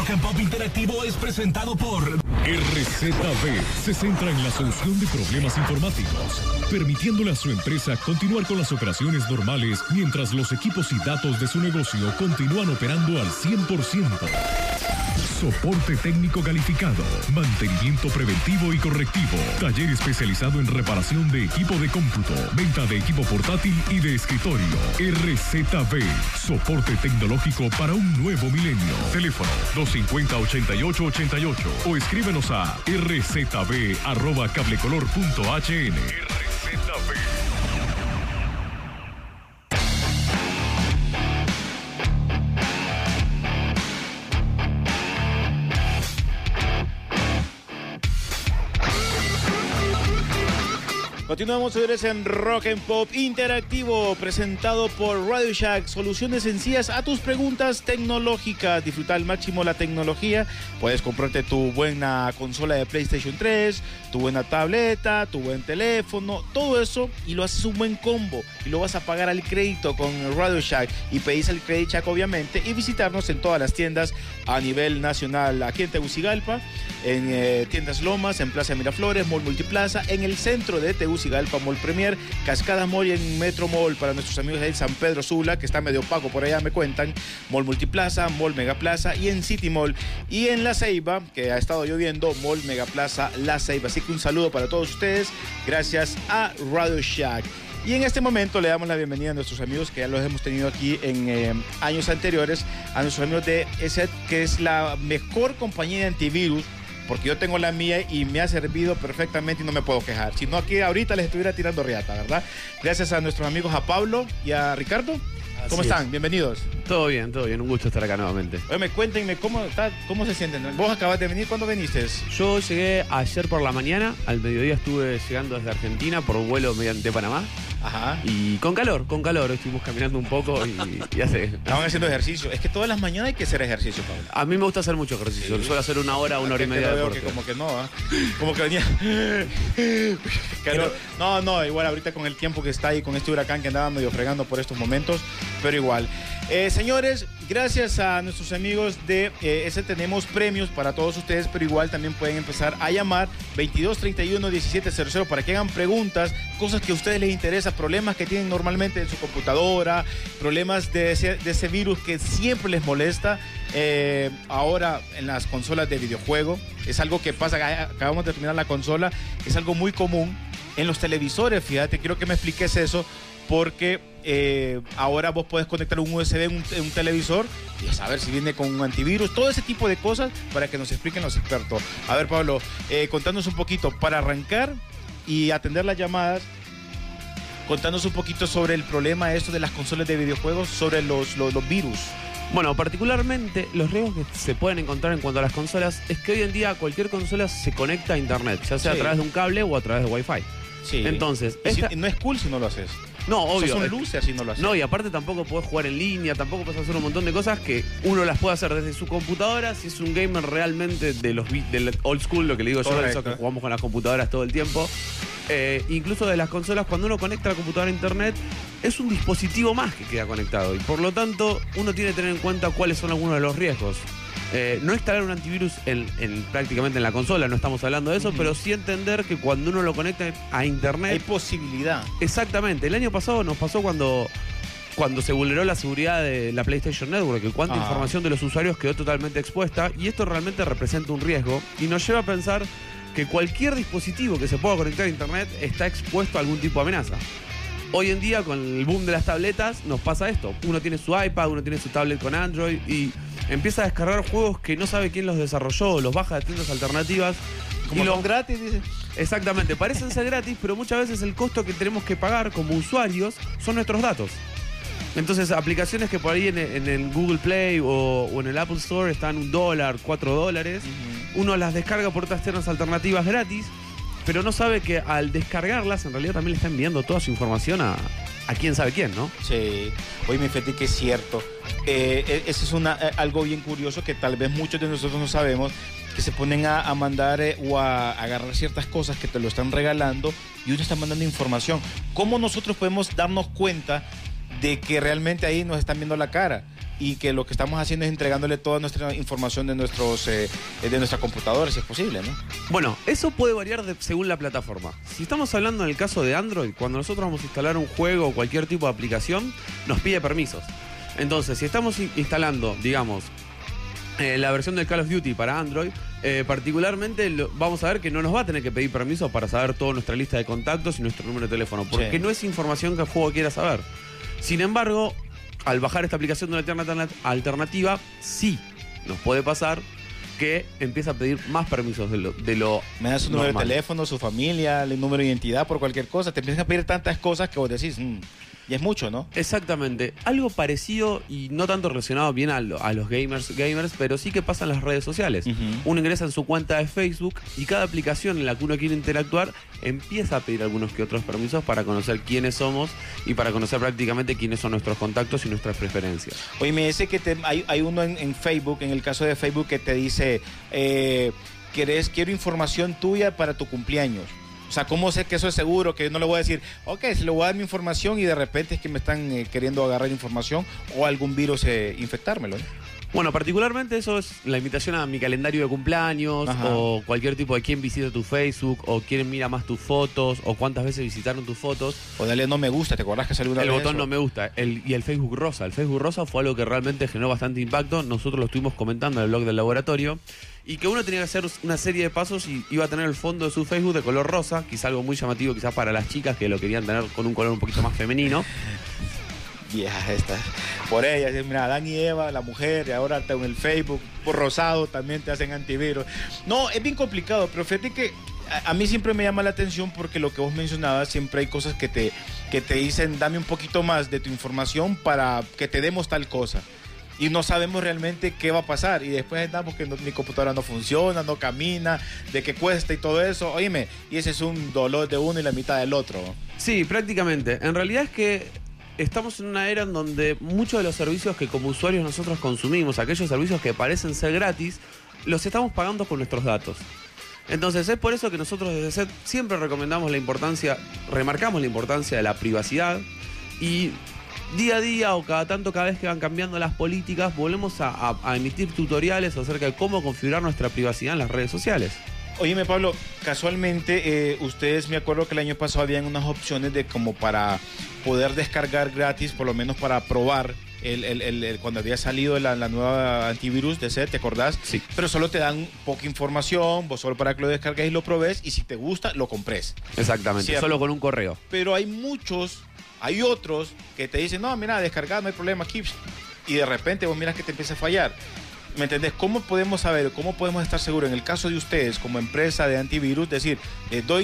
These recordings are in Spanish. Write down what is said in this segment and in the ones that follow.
Rock and Pop Interactivo es presentado por RZB. Se centra en la solución de problemas informáticos, permitiéndole a su empresa continuar con las operaciones normales mientras los equipos y datos de su negocio continúan operando al 100%. Soporte técnico calificado, mantenimiento preventivo y correctivo, taller especializado en reparación de equipo de cómputo, venta de equipo portátil y de escritorio. RZB, soporte tecnológico para un nuevo milenio. Teléfono 250-8888 o escríbenos a rzb@cablecolor.hn. RZB. Continuamos, señores, en Rock and Pop Interactivo, presentado por Radio Shack. Soluciones sencillas a tus preguntas tecnológicas. Disfruta al máximo la tecnología. Puedes comprarte tu buena consola de PlayStation 3, tu buena tableta, tu buen teléfono, todo eso, y lo haces un buen combo. Y lo vas a pagar al crédito con Radio Shack. Y pedís el Credit Shack, obviamente, y visitarnos en todas las tiendas a nivel nacional. Aquí en Tegucigalpa, en Tiendas Lomas, en Plaza Miraflores, Mall Multiplaza, en el centro de Tegucigalpa, Mall Premier, Cascada Mall y en Metro Mall para nuestros amigos de San Pedro Sula, que está medio opaco por allá, me cuentan, Mall Multiplaza, Mall Megaplaza y en City Mall. Y en La Ceiba, que ha estado lloviendo, Mall Megaplaza La Ceiba. Así que un saludo para todos ustedes, gracias a Radio Shack. Y en este momento le damos la bienvenida a nuestros amigos que ya los hemos tenido aquí en años anteriores, a nuestros amigos de ESET, que es la mejor compañía de antivirus, porque yo tengo la mía y me ha servido perfectamente y no me puedo quejar. Si no, aquí ahorita les estuviera tirando riata, ¿verdad? Gracias a nuestros amigos, a Pablo y a Ricardo. ¿Cómo están? Bienvenidos. Todo bien, un gusto estar acá nuevamente. Oye, cuéntenme cómo se sienten. ¿Vos acabas de venir? ¿Cuándo viniste? Yo llegué ayer por la mañana, al mediodía estuve llegando desde Argentina por vuelo mediante Panamá. Ajá. Y con calor, estuvimos caminando un poco y hace... Estaban haciendo ejercicio. Es que todas las mañanas hay que hacer ejercicio, Pablo. A mí me gusta hacer mucho ejercicio. Sí. Suelo hacer una hora y media de deporte. Que como que no, ¿eh? Como que venía... calor. No, igual ahorita con el tiempo que está ahí, con este huracán que andaba medio fregando por estos momentos, pero igual. Señores, gracias a nuestros amigos de ese tenemos premios para todos ustedes, pero igual también pueden empezar a llamar 2231-1700 para que hagan preguntas, cosas que a ustedes les interesan, problemas que tienen normalmente en su computadora, problemas de ese virus que siempre les molesta. Ahora en las consolas de videojuego es algo que pasa, acabamos de terminar la consola, es algo muy común en los televisores. Fíjate, quiero que me expliques eso, porque ahora vos podés conectar un USB en un televisor y a saber si viene con un antivirus, todo ese tipo de cosas para que nos expliquen los expertos. A ver, Pablo, contanos un poquito para arrancar y atender las llamadas. Contanos un poquito sobre el problema esto de las consolas de videojuegos, sobre los virus. Bueno, particularmente los riesgos que se pueden encontrar en cuanto a las consolas es que hoy en día cualquier consola se conecta a internet, ya sea a través de un cable o a través de Wi-Fi. Sí. Entonces, no es cool si no lo haces. No, obvio. Son luces si no lo haces. No, y aparte tampoco podés jugar en línea, tampoco podés hacer un montón de cosas que uno las puede hacer desde su computadora si es un gamer realmente del old school, lo que le digo yo, eso que jugamos con las computadoras todo el tiempo. Incluso de las consolas, cuando uno conecta la computadora a internet, es un dispositivo más que queda conectado. Y por lo tanto, uno tiene que tener en cuenta cuáles son algunos de los riesgos. No instalar un antivirus prácticamente en la consola, no estamos hablando de eso, pero sí entender que cuando uno lo conecta a internet... Hay posibilidad. Exactamente. El año pasado nos pasó cuando se vulneró la seguridad de la PlayStation Network, que cuánta información de los usuarios quedó totalmente expuesta, y esto realmente representa un riesgo y nos lleva a pensar que cualquier dispositivo que se pueda conectar a internet está expuesto a algún tipo de amenaza. Hoy en día, con el boom de las tabletas, nos pasa esto. Uno tiene su iPad, uno tiene su tablet con Android y empieza a descargar juegos que no sabe quién los desarrolló, los baja de tiendas alternativas. Como son gratis, dice. Exactamente, parecen ser gratis, pero muchas veces el costo que tenemos que pagar como usuarios son nuestros datos. Entonces, aplicaciones que por ahí en el Google Play o en el Apple Store están $1, $4, uno las descarga por otras tiendas alternativas gratis, pero no sabe que al descargarlas en realidad también le está enviando toda su información a quién sabe quién, ¿no? Sí. Oye, mi Feti, que es cierto. Eso es algo bien curioso que tal vez muchos de nosotros no sabemos, que se ponen a mandar o a agarrar ciertas cosas que te lo están regalando y uno está mandando información. ¿Cómo nosotros podemos darnos cuenta de que realmente ahí nos están viendo la cara? y que lo que estamos haciendo es entregándole toda nuestra información de nuestra computadora, si es posible, ¿no? Bueno, eso puede variar según la plataforma. Si estamos hablando en el caso de Android, cuando nosotros vamos a instalar un juego o cualquier tipo de aplicación, nos pide permisos. Entonces, si estamos instalando, digamos, la versión del Call of Duty para Android, particularmente vamos a ver que no nos va a tener que pedir permiso para saber toda nuestra lista de contactos y nuestro número de teléfono, porque no es información que el juego quiera saber. Sin embargo, al bajar esta aplicación de una alternativa, sí nos puede pasar que empieza a pedir más permisos de lo me das su número de teléfono, su familia, el número de identidad por cualquier cosa. Te empiezan a pedir tantas cosas que vos decís... Y es mucho, ¿no? Exactamente. Algo parecido y no tanto relacionado bien a los gamers, pero sí que pasa en las redes sociales. Uno ingresa en su cuenta de Facebook y cada aplicación en la que uno quiere interactuar empieza a pedir algunos que otros permisos para conocer quiénes somos y para conocer prácticamente quiénes son nuestros contactos y nuestras preferencias. Oye, me dice que hay uno en Facebook, en el caso de Facebook, que te dice, quiero información tuya para tu cumpleaños. O sea, ¿cómo sé que eso es seguro? Que no le voy a decir, ok, se le voy a dar mi información y de repente es que me están queriendo agarrar información o algún virus infectármelo, ¿no? Bueno, particularmente eso es la invitación a mi calendario de cumpleaños. Ajá. O cualquier tipo de quién visita tu Facebook o quién mira más tus fotos o cuántas veces visitaron tus fotos. O dale no me gusta, ¿te acordás que salió una vez? El botón no me gusta. Y el Facebook rosa. El Facebook rosa fue algo que realmente generó bastante impacto. Nosotros lo estuvimos comentando en el blog del laboratorio. Y que uno tenía que hacer una serie de pasos y iba a tener el fondo de su Facebook de color rosa, quizá algo muy llamativo quizás para las chicas que lo querían tener con un color un poquito más femenino. Vieja esta. Por ella, mira, Adán y Eva, la mujer, y ahora en el Facebook, por rosado también te hacen antivirus. No, es bien complicado, pero fíjate que a mí siempre me llama la atención porque lo que vos mencionabas, siempre hay cosas que te dicen, dame un poquito más de tu información para que te demos tal cosa. Y no sabemos realmente qué va a pasar. Y después andamos que mi computadora no funciona, no camina, de qué cuesta y todo eso. Óyeme, y ese es un dolor de uno y la mitad del otro. Sí, prácticamente. En realidad es que estamos en una era en donde muchos de los servicios que como usuarios nosotros consumimos, aquellos servicios que parecen ser gratis, los estamos pagando con nuestros datos. Entonces es por eso que nosotros desde SET siempre remarcamos la importancia de la privacidad y día a día o cada vez que van cambiando las políticas, volvemos a emitir tutoriales acerca de cómo configurar nuestra privacidad en las redes sociales. Óyeme, Pablo, casualmente ustedes, me acuerdo que el año pasado habían unas opciones de como para poder descargar gratis, por lo menos para probar cuando había salido la nueva antivirus de SET, ¿te acordás? Sí. Pero solo te dan poca información, vos solo para que lo descargues y lo probes, y si te gusta, lo compres. Exactamente, ¿cierto? Solo con un correo. Pero hay otros que te dicen, no, mira, descargado, no hay problema aquí. Y de repente vos miras que te empieza a fallar. ¿Me entendés? ¿Cómo podemos saber, cómo podemos estar seguros en el caso de ustedes como empresa de antivirus? Decir, les doy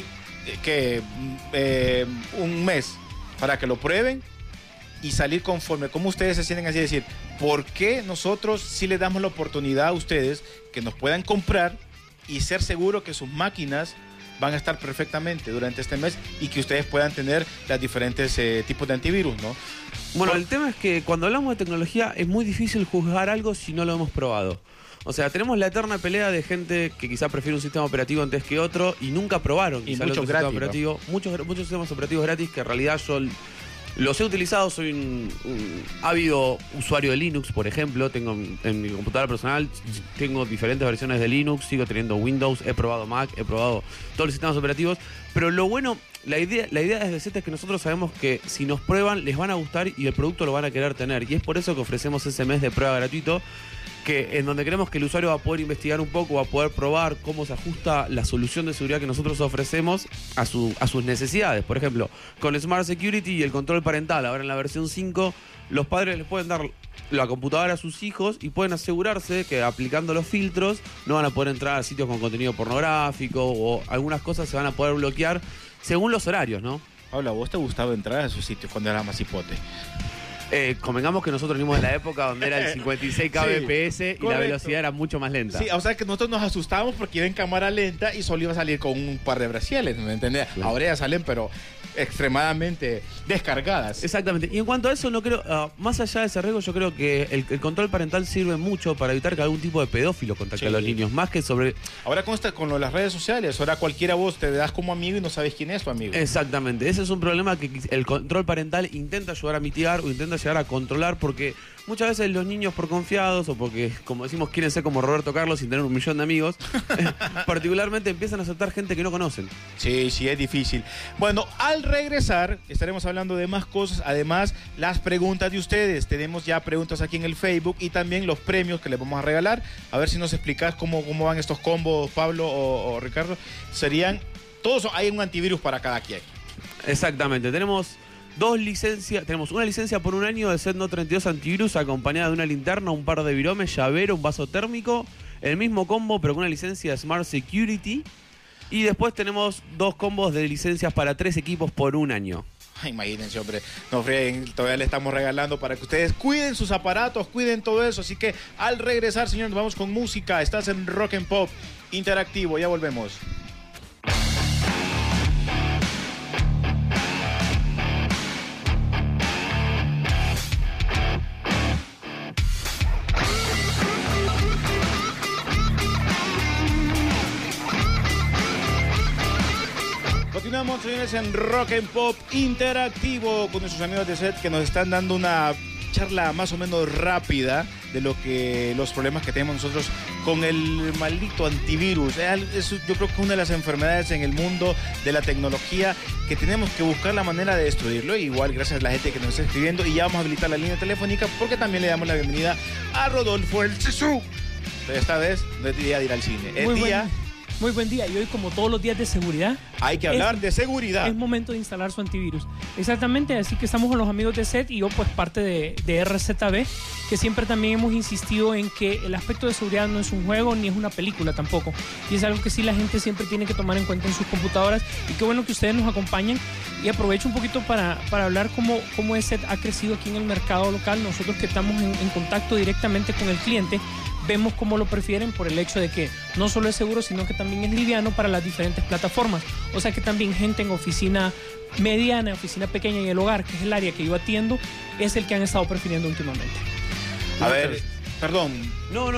un mes para que lo prueben y salir conforme. ¿Cómo ustedes se sienten así? Decir, ¿por qué nosotros sí les damos la oportunidad a ustedes que nos puedan comprar y ser seguros que sus máquinas van a estar perfectamente durante este mes y que ustedes puedan tener los diferentes tipos de antivirus, ¿no? Bueno, el tema es que cuando hablamos de tecnología es muy difícil juzgar algo si no lo hemos probado. O sea, tenemos la eterna pelea de gente que quizá prefiere un sistema operativo antes que otro y nunca probaron y muchos gratis, operativo, ¿no? muchos sistemas operativos gratis que en realidad yo los he utilizado, soy un ávido usuario de Linux, por ejemplo. Tengo en mi computadora personal, tengo diferentes versiones de Linux, sigo teniendo Windows, he probado Mac, he probado todos los sistemas operativos. Pero lo bueno, la idea desde SET es que nosotros sabemos que si nos prueban, les van a gustar y el producto lo van a querer tener. Y es por eso que ofrecemos ese mes de prueba gratuito, en donde creemos que el usuario va a poder investigar un poco, va a poder probar cómo se ajusta la solución de seguridad que nosotros ofrecemos a sus necesidades. Por ejemplo, con Smart Security y el control parental, ahora en la versión 5, los padres les pueden dar la computadora a sus hijos y pueden asegurarse que aplicando los filtros no van a poder entrar a sitios con contenido pornográfico o algunas cosas se van a poder bloquear según los horarios, ¿no? Paula, ¿vos te gustaba entrar a esos sitios cuando eras más hipote? Convengamos que nosotros venimos de la época donde era el 56 kbps y la velocidad era mucho más lenta. Sí, o sea que nosotros nos asustábamos porque iba en cámara lenta y solo iba a salir con un par de brasiles, ¿me entendés? Claro. Ahora ya salen, pero extremadamente descargadas. Exactamente. Y en cuanto a eso, no creo, más allá de ese riesgo, yo creo que el control parental sirve mucho para evitar que algún tipo de pedófilo contacte a los niños, más que sobre... Ahora consta con las redes sociales, ahora cualquiera vos te das como amigo y no sabes quién es tu amigo. Exactamente. Ese es un problema que el control parental intenta ayudar a mitigar o intenta llegar a controlar, porque muchas veces los niños por confiados o porque, como decimos, quieren ser como Roberto Carlos sin tener 1 millón de amigos, particularmente empiezan a aceptar gente que no conocen. Sí, es difícil. Bueno, al regresar estaremos hablando de más cosas, además las preguntas de ustedes. Tenemos ya preguntas aquí en el Facebook y también los premios que les vamos a regalar. A ver si nos explicas cómo van estos combos, Pablo o Ricardo. Serían, todos hay un antivirus para cada quien. Exactamente, tenemos 2 licencias, tenemos una licencia por 1 año de Zetno 32 antivirus acompañada de una linterna, un par de viromes, llavero, un vaso térmico, el mismo combo pero con una licencia de Smart Security. Y después tenemos 2 combos de licencias para 3 equipos por 1 año. Imagínense, hombre, no freguen, todavía le estamos regalando para que ustedes cuiden sus aparatos, cuiden todo eso. Así que al regresar, señor, nos vamos con música. Estás en Rock and Pop Interactivo, ya volvemos. Continuamos, señores, en Rock and Pop Interactivo con nuestros amigos de SET que nos están dando una charla más o menos rápida de los problemas que tenemos nosotros con el maldito antivirus. Yo creo que es una de las enfermedades en el mundo de la tecnología que tenemos que buscar la manera de destruirlo. Igual gracias a la gente que nos está escribiendo, y ya vamos a habilitar la línea telefónica porque también le damos la bienvenida a Rodolfo el Cesú. Esta vez no es día de ir al cine, es día... Muy buen día, y hoy, como todos los días de seguridad, hay que hablar de seguridad. Es momento de instalar su antivirus. Exactamente, así que estamos con los amigos de SET y yo, pues parte de RZB, que siempre también hemos insistido en que el aspecto de seguridad no es un juego ni es una película tampoco, y es algo que sí la gente siempre tiene que tomar en cuenta en sus computadoras. Y qué bueno que ustedes nos acompañan, y aprovecho un poquito para hablar cómo SET ha crecido aquí en el mercado local. Nosotros que estamos en contacto directamente con el cliente, vemos cómo lo prefieren por el hecho de que no solo es seguro, sino que también es liviano para las diferentes plataformas. O sea que también gente en oficina mediana, oficina pequeña y el hogar, que es el área que yo atiendo, es el que han estado prefiriendo últimamente. A ver, perdón. No.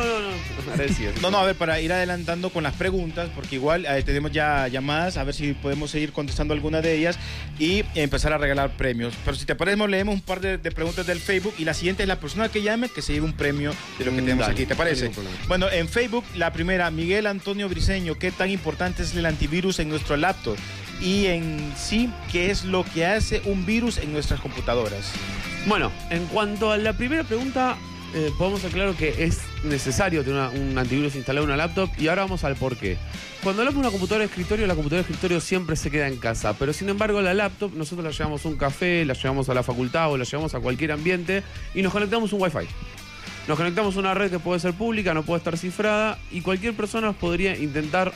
A ver, para ir adelantando con las preguntas, porque igual tenemos ya llamadas, a ver si podemos seguir contestando algunas de ellas y empezar a regalar premios. Pero si te parece, leemos un par de preguntas del Facebook, y la siguiente es la persona que llame que se lleve un premio de lo que tenemos aquí. ¿Te parece? Bueno, en Facebook, la primera, Miguel Antonio Briceño: ¿qué tan importante es el antivirus en nuestro laptop? Y en sí, ¿qué es lo que hace un virus en nuestras computadoras? Bueno, en cuanto a la primera pregunta, podemos aclarar que es necesario tener un antivirus instalado en una laptop, y ahora vamos al por qué. Cuando hablamos de una computadora de escritorio, la computadora de escritorio siempre se queda en casa, pero sin embargo la laptop nosotros la llevamos a un café, la llevamos a la facultad o la llevamos a cualquier ambiente y nos conectamos a un Wi-Fi. Nos conectamos a una red que puede ser pública, no puede estar cifrada, y cualquier persona podría intentar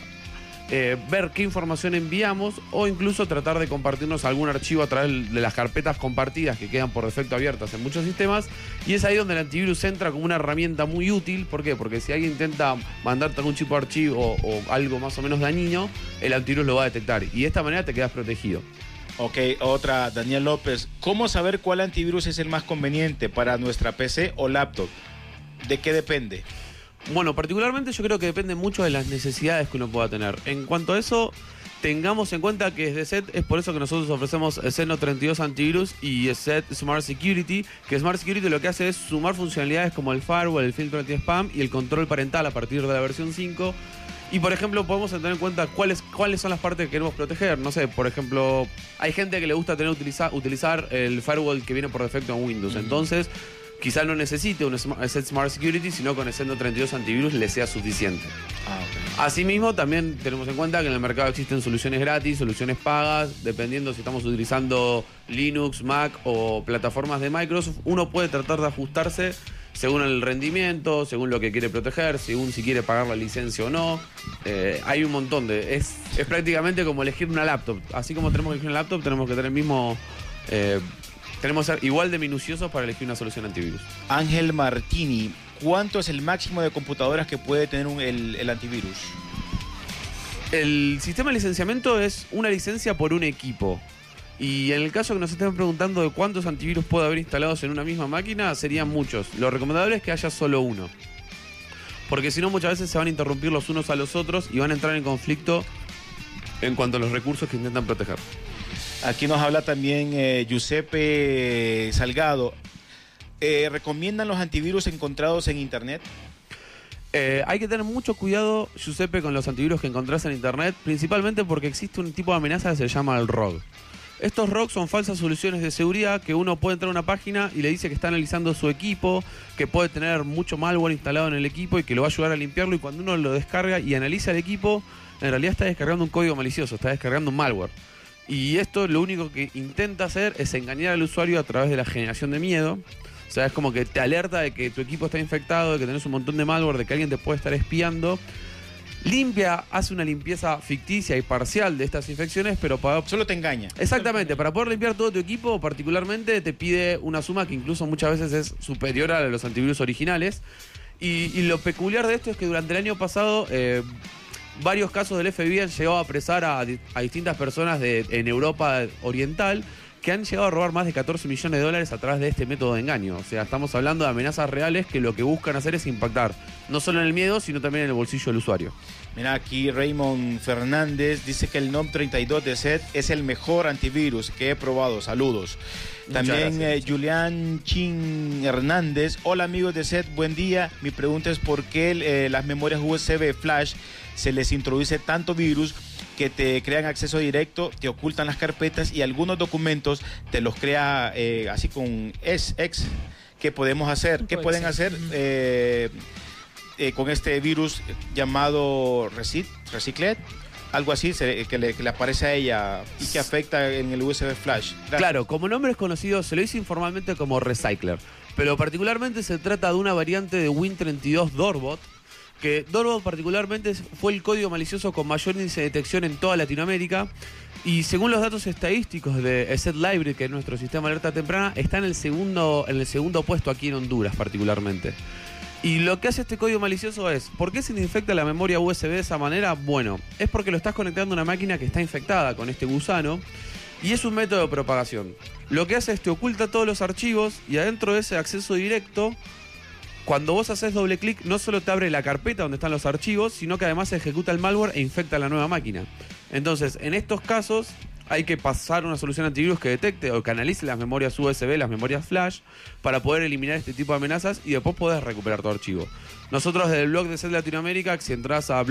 ver qué información enviamos, o incluso tratar de compartirnos algún archivo a través de las carpetas compartidas que quedan por defecto abiertas en muchos sistemas. Y es ahí donde el antivirus entra como una herramienta muy útil. ¿Por qué? Porque si alguien intenta mandarte algún tipo de archivo o algo más o menos dañino, el antivirus lo va a detectar, y de esta manera te quedas protegido. Ok, otra, Daniel López: ¿cómo saber cuál antivirus es el más conveniente para nuestra PC o laptop? ¿De qué depende? Bueno, particularmente yo creo que depende mucho de las necesidades que uno pueda tener. En cuanto a eso, tengamos en cuenta que desde SET es por eso que nosotros ofrecemos Zetno 32 antivirus y SET Smart Security, que Smart Security lo que hace es sumar funcionalidades como el firewall, el filtro anti-spam y el control parental a partir de la versión 5. Y, por ejemplo, podemos tener en cuenta cuáles son las partes que queremos proteger. No sé, por ejemplo, hay gente que le gusta utilizar el firewall que viene por defecto en Windows. Entonces, quizá no necesite un SET Smart Security, sino con el Zetno 32 antivirus le sea suficiente. Asimismo, también tenemos en cuenta que en el mercado existen soluciones gratis, soluciones pagas, dependiendo si estamos utilizando Linux, Mac o plataformas de Microsoft. Uno puede tratar de ajustarse según el rendimiento, según lo que quiere proteger, según si quiere pagar la licencia o no. Hay un montón de... Es prácticamente como elegir una laptop. Así como tenemos que elegir una laptop, tenemos que tener el mismo... tenemos que ser igual de minuciosos para elegir una solución antivirus. Ángel Martini: ¿cuánto es el máximo de computadoras que puede tener el antivirus? El sistema de licenciamiento es una licencia por un equipo. Y en el caso que nos estén preguntando de cuántos antivirus puede haber instalados en una misma máquina, serían muchos. Lo recomendable es que haya solo uno, porque si no, muchas veces se van a interrumpir los unos a los otros y van a entrar en conflicto en cuanto a los recursos que intentan proteger. Aquí nos habla también Giuseppe Salgado. ¿recomiendan los antivirus encontrados en Internet? Hay que tener mucho cuidado, Giuseppe, con los antivirus que encontrás en Internet, principalmente porque existe un tipo de amenaza que se llama el ROG. Estos ROG son falsas soluciones de seguridad que uno puede entrar a una página y le dice que está analizando su equipo, que puede tener mucho malware instalado en el equipo y que lo va a ayudar a limpiarlo, y cuando uno lo descarga y analiza el equipo, en realidad está descargando un código malicioso, está descargando un malware. Y esto lo único que intenta hacer es engañar al usuario a través de la generación de miedo. O sea, es como que te alerta de que tu equipo está infectado, de que tenés un montón de malware, de que alguien te puede estar espiando. Hace una limpieza ficticia y parcial de estas infecciones, pero solo te engaña. Exactamente, para poder limpiar todo tu equipo, particularmente te pide una suma que incluso muchas veces es superior a los antivirus originales. Y lo peculiar de esto es que durante el año pasado varios casos del FBI han llegado a apresar a distintas personas en Europa Oriental, que han llegado a robar más de 14 millones de dólares a través de este método de engaño. O sea, estamos hablando de amenazas reales que lo que buscan hacer es impactar no solo en el miedo, sino también en el bolsillo del usuario. Mira, aquí Raymond Fernández dice que el NOM 32 de SET es el mejor antivirus que he probado. Saludos. También Julián Chin Hernández. Hola amigos de SET, buen día. Mi pregunta es por qué las memorias USB flash se les introduce tanto virus que te crean acceso directo, te ocultan las carpetas y algunos documentos te los crea así con SX. ¿Qué podemos hacer? ¿Qué pueden hacer con este virus llamado Recycled? Algo así que le aparece a ella y que afecta en el USB flash. Gracias. Claro, como nombre es conocido, se lo dice informalmente como Recycler, pero particularmente se trata de una variante de Win32 Doorbot, que Doorbot particularmente fue el código malicioso con mayor índice de detección en toda Latinoamérica, y según los datos estadísticos de ESET Library, que es nuestro sistema de alerta temprana, está en el segundo puesto aquí en Honduras particularmente. Y lo que hace este código malicioso es, ¿por qué se te infecta la memoria USB de esa manera? Bueno, es porque lo estás conectando a una máquina que está infectada con este gusano, y es un método de propagación. Lo que hace es te oculta todos los archivos, y adentro de ese acceso directo, cuando vos haces doble clic, no solo te abre la carpeta donde están los archivos, sino que además ejecuta el malware e infecta la nueva máquina. Entonces, en estos casos, hay que pasar una solución antivirus que detecte o que analice las memorias USB, las memorias flash, para poder eliminar este tipo de amenazas y después podés recuperar tu archivo. Nosotros desde el blog de SET Latinoamérica, si entras a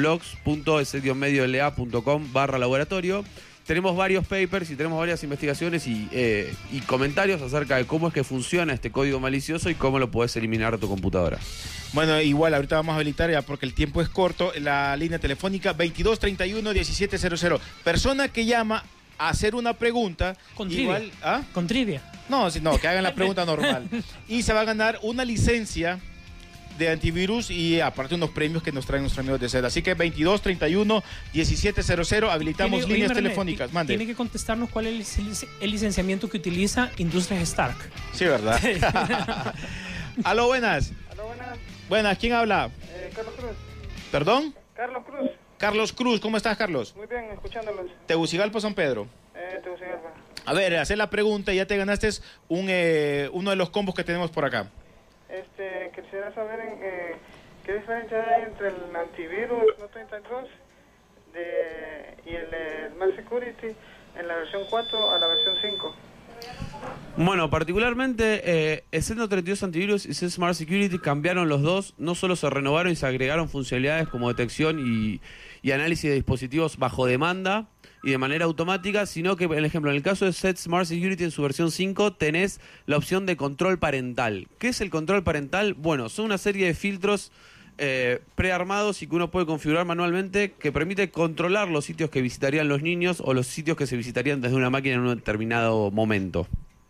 blogs.set-mediola.com/laboratorio, tenemos varios papers y tenemos varias investigaciones y comentarios acerca de cómo es que funciona este código malicioso y cómo lo podés eliminar de tu computadora. Bueno, igual ahorita vamos a habilitar, ya porque el tiempo es corto, la línea telefónica 2231-1700. Persona que llama a hacer una pregunta. Con igual, trivia. ¿ah? Con trivia. No, que hagan la pregunta normal. Y se va a ganar una licencia de antivirus y aparte unos premios que nos traen nuestros amigos de SET. Así que 2231-1700, habilitamos líneas telefónicas. Mande. Tiene que contestarnos cuál es el licenciamiento que utiliza Industrias Stark. Sí, ¿verdad? Aló, buenas. Aló, buenas. Buenas, ¿quién habla? Carlos Cruz. ¿Perdón? Carlos Cruz. Carlos Cruz, ¿cómo estás, Carlos? Muy bien, escuchándolos. Tegucigalpa, San Pedro. Tegucigalpa. A ver, hacer la pregunta y ya te ganaste uno de los combos que tenemos por acá. Quisiera saber qué diferencia hay entre el antivirus NOM 32 y el Smart Security en la versión 4 a la versión 5. Bueno, particularmente SET NOM 32 Antivirus y SET Smart Security cambiaron los dos. No solo se renovaron y se agregaron funcionalidades como detección y análisis de dispositivos bajo demanda y de manera automática, sino que, por ejemplo, en el caso de SET Smart Security en su versión 5 tenés la opción de control parental. ¿Qué es el control parental? Bueno, son una serie de filtros prearmados y que uno puede configurar manualmente, que permite controlar los sitios que visitarían los niños o los sitios que se visitarían desde una máquina en un determinado momento.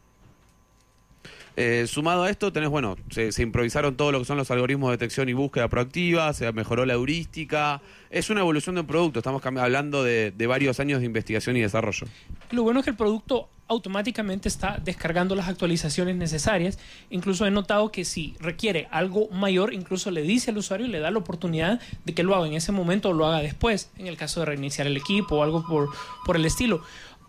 Sumado a esto, se improvisaron todo lo que son los algoritmos de detección y búsqueda proactiva, se mejoró la heurística. Es una evolución de un producto, estamos hablando de varios años de investigación y desarrollo. Lo bueno es que el producto automáticamente está descargando las actualizaciones necesarias. Incluso he notado que si requiere algo mayor, incluso le dice al usuario y le da la oportunidad de que lo haga en ese momento o lo haga después, en el caso de reiniciar el equipo o algo por el estilo.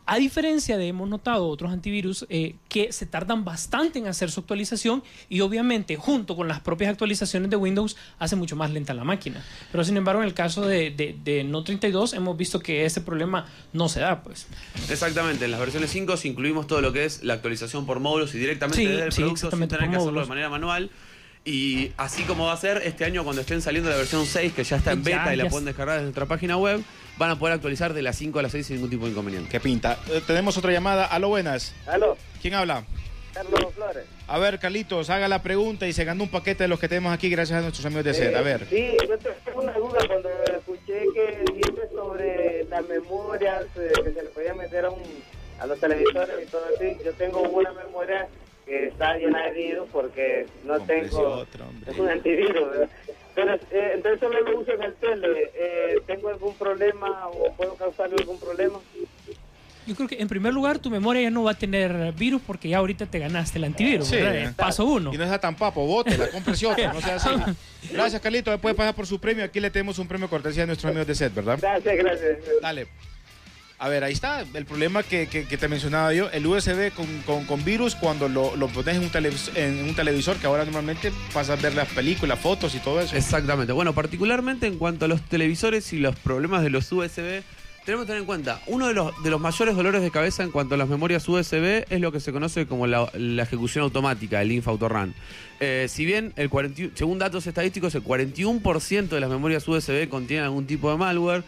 A diferencia de, hemos notado otros antivirus que se tardan bastante en hacer su actualización y obviamente junto con las propias actualizaciones de Windows hace mucho más lenta la máquina. Pero sin embargo en el caso de No32 hemos visto que ese problema no se da, pues. Exactamente, en las versiones 5 incluimos todo lo que es la actualización por módulos y directamente desde el producto sin tener que hacerlo de manera manual. Y así como va a ser este año cuando estén saliendo la versión 6, que ya está en beta y la pueden descargar desde nuestra página web, van a poder actualizar de las 5 a las 6 sin ningún tipo de inconveniente. ¿Qué pinta? Tenemos otra llamada. Aló, buenas. Aló. ¿Quién habla? Carlos Flores. A ver, Carlitos, haga la pregunta y se ganó un paquete de los que tenemos aquí gracias a nuestros amigos de SET. A ver. Sí, yo tengo una duda cuando escuché que dijiste sobre las memorias que se le podía meter a los televisores y todo así. Yo tengo una memoria que está llena de virus porque no tengo... es un antivirus, ¿verdad? Pero entonces solo lo uso en el tele. ¿Tengo algún problema o puedo causarle algún problema? Yo creo que en primer lugar tu memoria ya no va a tener virus porque ya ahorita te ganaste el antivirus, Sí, ¿verdad? Paso 1. Y no sea tan papo, bótela, cómprese otro, no sea así. Gracias, Carlitos. Puede pasar por su premio. Aquí le tenemos un premio cortesía a nuestros amigos de SET, ¿verdad? Gracias. Dale. A ver, ahí está el problema que te mencionaba yo. El USB con virus cuando lo pones en un televisor, que ahora normalmente pasas a ver las películas, fotos y todo eso. Exactamente. Bueno, particularmente en cuanto a los televisores y los problemas de los USB, tenemos que tener en cuenta, uno de los mayores dolores de cabeza en cuanto a las memorias USB es lo que se conoce como la ejecución automática, el Inf Autorun. Si bien, según datos estadísticos, el 41% de las memorias USB contienen algún tipo de malware,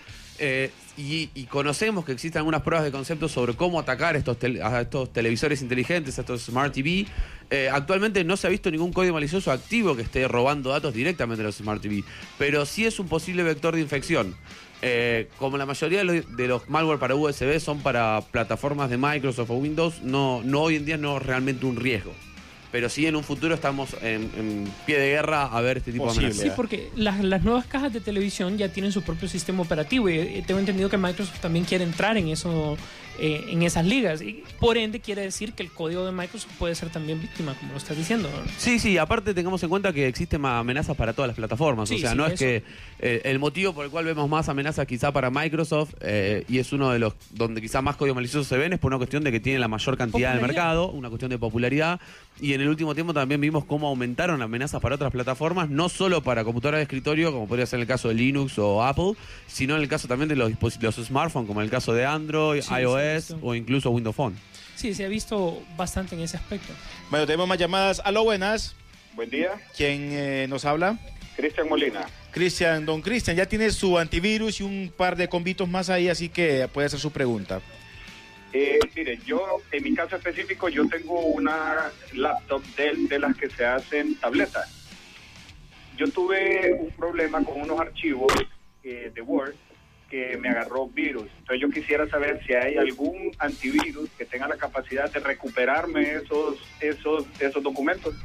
y conocemos que existen algunas pruebas de concepto sobre cómo atacar a estos televisores inteligentes, a estos Smart TV. Actualmente no se ha visto ningún código malicioso activo que esté robando datos directamente de los Smart TV, pero sí es un posible vector de infección. Como la mayoría de los malware para USB son para plataformas de Microsoft o Windows, no hoy en día no es realmente un riesgo. Pero sí en un futuro estamos en pie de guerra a ver este tipo de amenazas. Sí, porque las nuevas cajas de televisión ya tienen su propio sistema operativo y tengo entendido que Microsoft también quiere entrar en eso, en esas ligas. Y por ende quiere decir que el código de Microsoft puede ser también víctima, como lo estás diciendo, ¿no? Sí, aparte tengamos en cuenta que existen amenazas para todas las plataformas. Sí, o sea, no es que el motivo por el cual vemos más amenazas quizá para Microsoft, y es uno de los donde quizá más código malicioso se ven, es por una cuestión de que tiene la mayor cantidad del mercado, una cuestión de popularidad. Y en el último tiempo también vimos cómo aumentaron amenazas para otras plataformas, no solo para computadoras de escritorio, como podría ser el caso de Linux o Apple, sino en el caso también de los smartphones, como en el caso de Android, iOS o incluso Windows Phone. Sí, se ha visto bastante en ese aspecto. Bueno, tenemos más llamadas. Aló, buenas. Buen día. ¿Quién nos habla? Cristian Molina. Don Cristian, ya tiene su antivirus y un par de combitos más ahí, así que puede hacer su pregunta. Mire, yo en mi caso específico yo tengo una laptop de las que se hacen tabletas. Yo tuve un problema con unos archivos de Word que me agarró virus. Entonces yo quisiera saber si hay algún antivirus que tenga la capacidad de recuperarme esos documentos.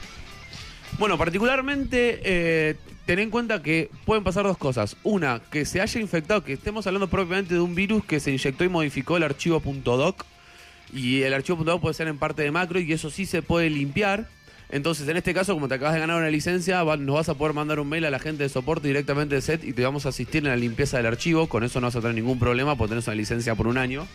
Bueno, particularmente ten en cuenta que pueden pasar dos cosas. Una, que se haya infectado, que estemos hablando propiamente de un virus que se inyectó y modificó el archivo .doc. Y el archivo .doc puede ser en parte de macro y eso sí se puede limpiar. Entonces, en este caso, como te acabas de ganar una licencia, nos vas a poder mandar un mail a la gente de soporte directamente de SET y te vamos a asistir en la limpieza del archivo. Con eso no vas a tener ningún problema porque tenés una licencia por un año.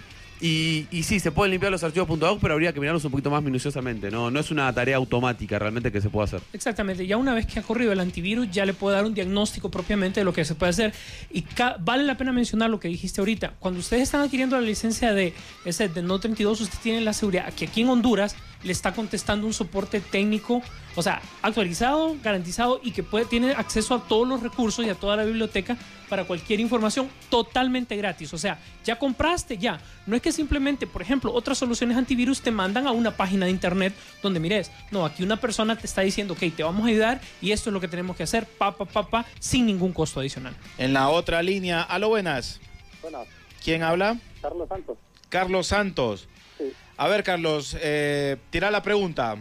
Y sí, se pueden limpiar los archivos .doc, pero habría que mirarlos un poquito más minuciosamente. No es una tarea automática realmente que se pueda hacer. Exactamente. Ya una vez que ha corrido el antivirus, ya le puede dar un diagnóstico propiamente de lo que se puede hacer. Y vale la pena mencionar lo que dijiste ahorita. Cuando ustedes están adquiriendo la licencia de No32, usted tiene la seguridad que aquí en Honduras le está contestando un soporte técnico, o sea, actualizado, garantizado y que tiene acceso a todos los recursos y a toda la biblioteca para cualquier información totalmente gratis. O sea, ya compraste, ya. No es que simplemente, por ejemplo, otras soluciones antivirus te mandan a una página de internet donde mires, no, aquí una persona te está diciendo, ok, te vamos a ayudar y esto es lo que tenemos que hacer, sin ningún costo adicional. En la otra línea, aló, buenas. Buenas. ¿Quién habla? Carlos Santos. Carlos Santos. Sí. A ver, Carlos, tira la pregunta.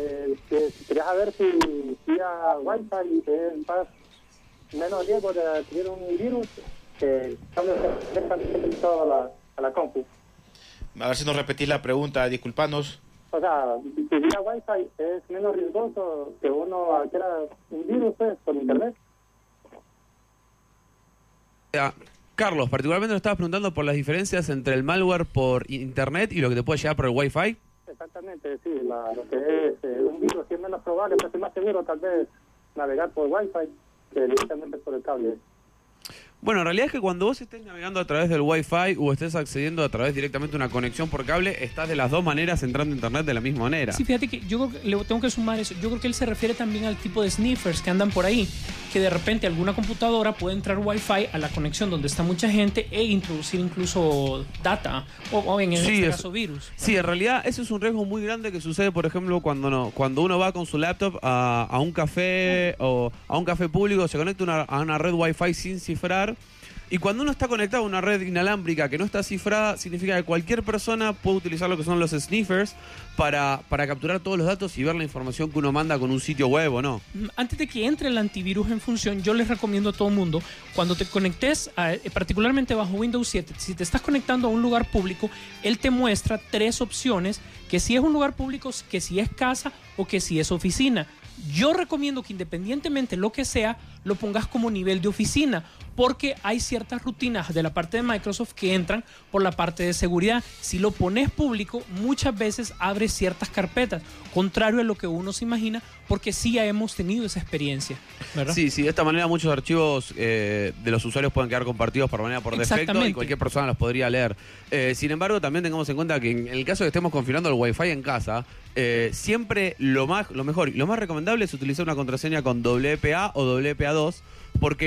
Quería saber si vía Wi-Fi es más menos riesgo de adquirir un virus que dejan a la compu. A ver si nos repetís la pregunta, disculpanos. O sea, si vía Wi-Fi es menos riesgoso que uno adquiera un virus por internet. Carlos, particularmente nos estabas preguntando por las diferencias entre el malware por internet y lo que te puede llegar por el Wi-Fi. Exactamente, sí, lo que es un virus, si es menos probable, pues es más seguro tal vez navegar por Wi-Fi que directamente por el cable. Bueno, en realidad es que cuando vos estés navegando a través del Wi-Fi o estés accediendo a través directamente de una conexión por cable, estás de las dos maneras entrando a internet de la misma manera. Sí, fíjate que yo creo que le tengo que sumar eso. Yo creo que él se refiere también al tipo de sniffers que andan por ahí, que de repente alguna computadora puede entrar Wi-Fi a la conexión donde está mucha gente e introducir incluso data o en este caso virus. Sí, en realidad eso es un riesgo muy grande que sucede, por ejemplo, cuando uno va con su laptop a un café o a un café público, se conecta a una red Wi-Fi sin cifrar. Y cuando uno está conectado a una red inalámbrica que no está cifrada, significa que cualquier persona puede utilizar lo que son los sniffers para capturar todos los datos y ver la información que uno manda con un sitio web o no. Antes de que entre el antivirus en función, yo les recomiendo a todo el mundo, cuando te conectes, particularmente bajo Windows 7, si te estás conectando a un lugar público, él te muestra 3 opciones, que si es un lugar público, que si es casa o que si es oficina. Yo recomiendo que independientemente lo que sea, lo pongas como nivel de oficina, porque hay ciertas rutinas de la parte de Microsoft que entran por la parte de seguridad. Si lo pones público, muchas veces abre ciertas carpetas, contrario a lo que uno se imagina, porque sí ya hemos tenido esa experiencia, ¿verdad? Sí, de esta manera muchos archivos de los usuarios pueden quedar compartidos por defecto y cualquier persona los podría leer. Sin embargo, también tengamos en cuenta que en el caso de que estemos configurando el Wi-Fi en casa, siempre lo mejor y lo más recomendable es utilizar una contraseña con WPA o WPA2, porque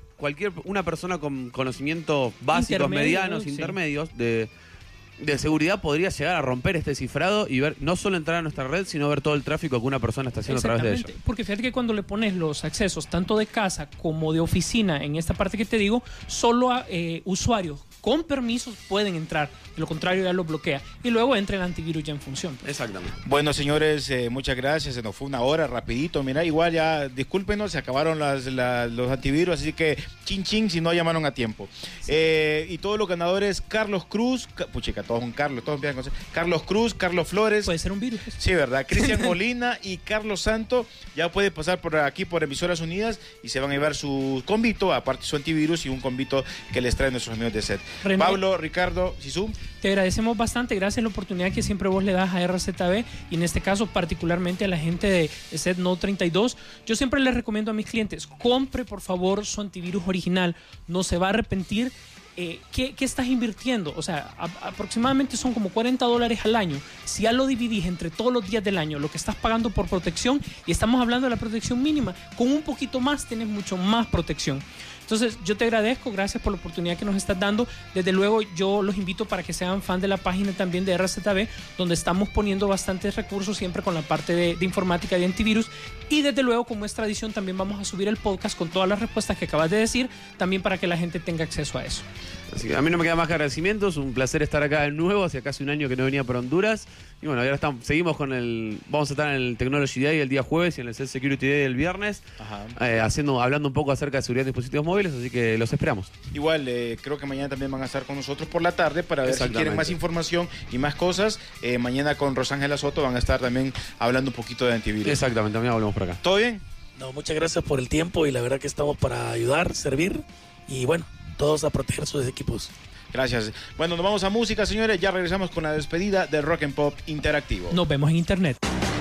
una persona con conocimientos básicos, medianos, intermedios de seguridad podría llegar a romper este cifrado y ver, no solo entrar a nuestra red, sino ver todo el tráfico que una persona está haciendo a través de ella. Porque fíjate que cuando le pones los accesos tanto de casa como de oficina, en esta parte que te digo, solo usuarios con permisos pueden entrar, de lo contrario ya lo bloquea y luego entra el antivirus ya en función. Pues. Exactamente. Bueno, señores, muchas gracias, se nos fue una hora rapidito, mira, igual ya, discúlpenos, se acabaron los antivirus, así que chin si no llamaron a tiempo. Sí. Y todos los ganadores, Carlos Cruz, puchica, todos son Carlos, todos empiezan con Carlos Cruz, Carlos Flores. Puede ser un virus. Sí, ¿verdad? Cristian Molina y Carlos Santo, ya puede pasar por aquí por Emisoras Unidas y se van a llevar su convito, aparte su antivirus y un convito que les traen nuestros amigos de SET. René, Pablo, Ricardo, Sisu. Te agradecemos bastante, gracias a la oportunidad que siempre vos le das a RZB y en este caso particularmente a la gente de SET Note 32. Yo siempre les recomiendo a mis clientes, compre por favor su antivirus original, no se va a arrepentir. ¿Qué estás invirtiendo? O sea, aproximadamente son como $40 al año. Si ya lo dividís entre todos los días del año, lo que estás pagando por protección, y estamos hablando de la protección mínima, con un poquito más tienes mucho más protección. Entonces, yo te agradezco, gracias por la oportunidad que nos estás dando. Desde luego, yo los invito para que sean fan de la página también de RZB, donde estamos poniendo bastantes recursos siempre con la parte de informática de antivirus. Y desde luego, como es tradición, también vamos a subir el podcast con todas las respuestas que acabas de decir, también para que la gente tenga acceso a eso. Así que a mí no me queda más que agradecimientos, un placer estar acá de nuevo, hace casi un año que no venía por Honduras. Y bueno, ahora seguimos con vamos a estar en el Technology Day el día jueves y en el Self Security Day el viernes, hablando un poco acerca de seguridad de dispositivos móviles, así que los esperamos. Igual, creo que mañana también van a estar con nosotros por la tarde para ver si quieren más información y más cosas. Mañana con Rosángela Soto van a estar también hablando un poquito de antivirus. Exactamente, también hablamos por acá. ¿Todo bien? No, muchas gracias por el tiempo y la verdad que estamos para ayudar, servir y bueno, todos a proteger sus equipos. Gracias. Bueno, nos vamos a música, señores. Ya regresamos con la despedida de Rock and Pop Interactivo. Nos vemos en internet.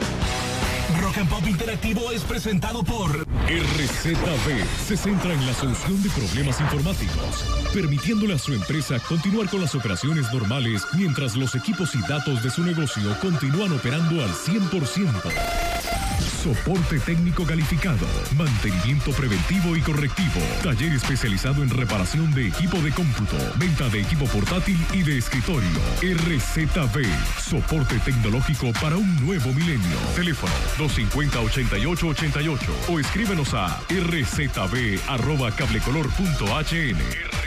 Rock and Pop Interactivo es presentado por RZB. Se centra en la solución de problemas informáticos, permitiéndole a su empresa continuar con las operaciones normales mientras los equipos y datos de su negocio continúan operando al 100%. Soporte técnico calificado, mantenimiento preventivo y correctivo, taller especializado en reparación de equipo de cómputo, venta de equipo portátil y de escritorio. RZB, soporte tecnológico para un nuevo milenio. Teléfono 250-8888 o escríbenos a rzb@cablecolor.hn.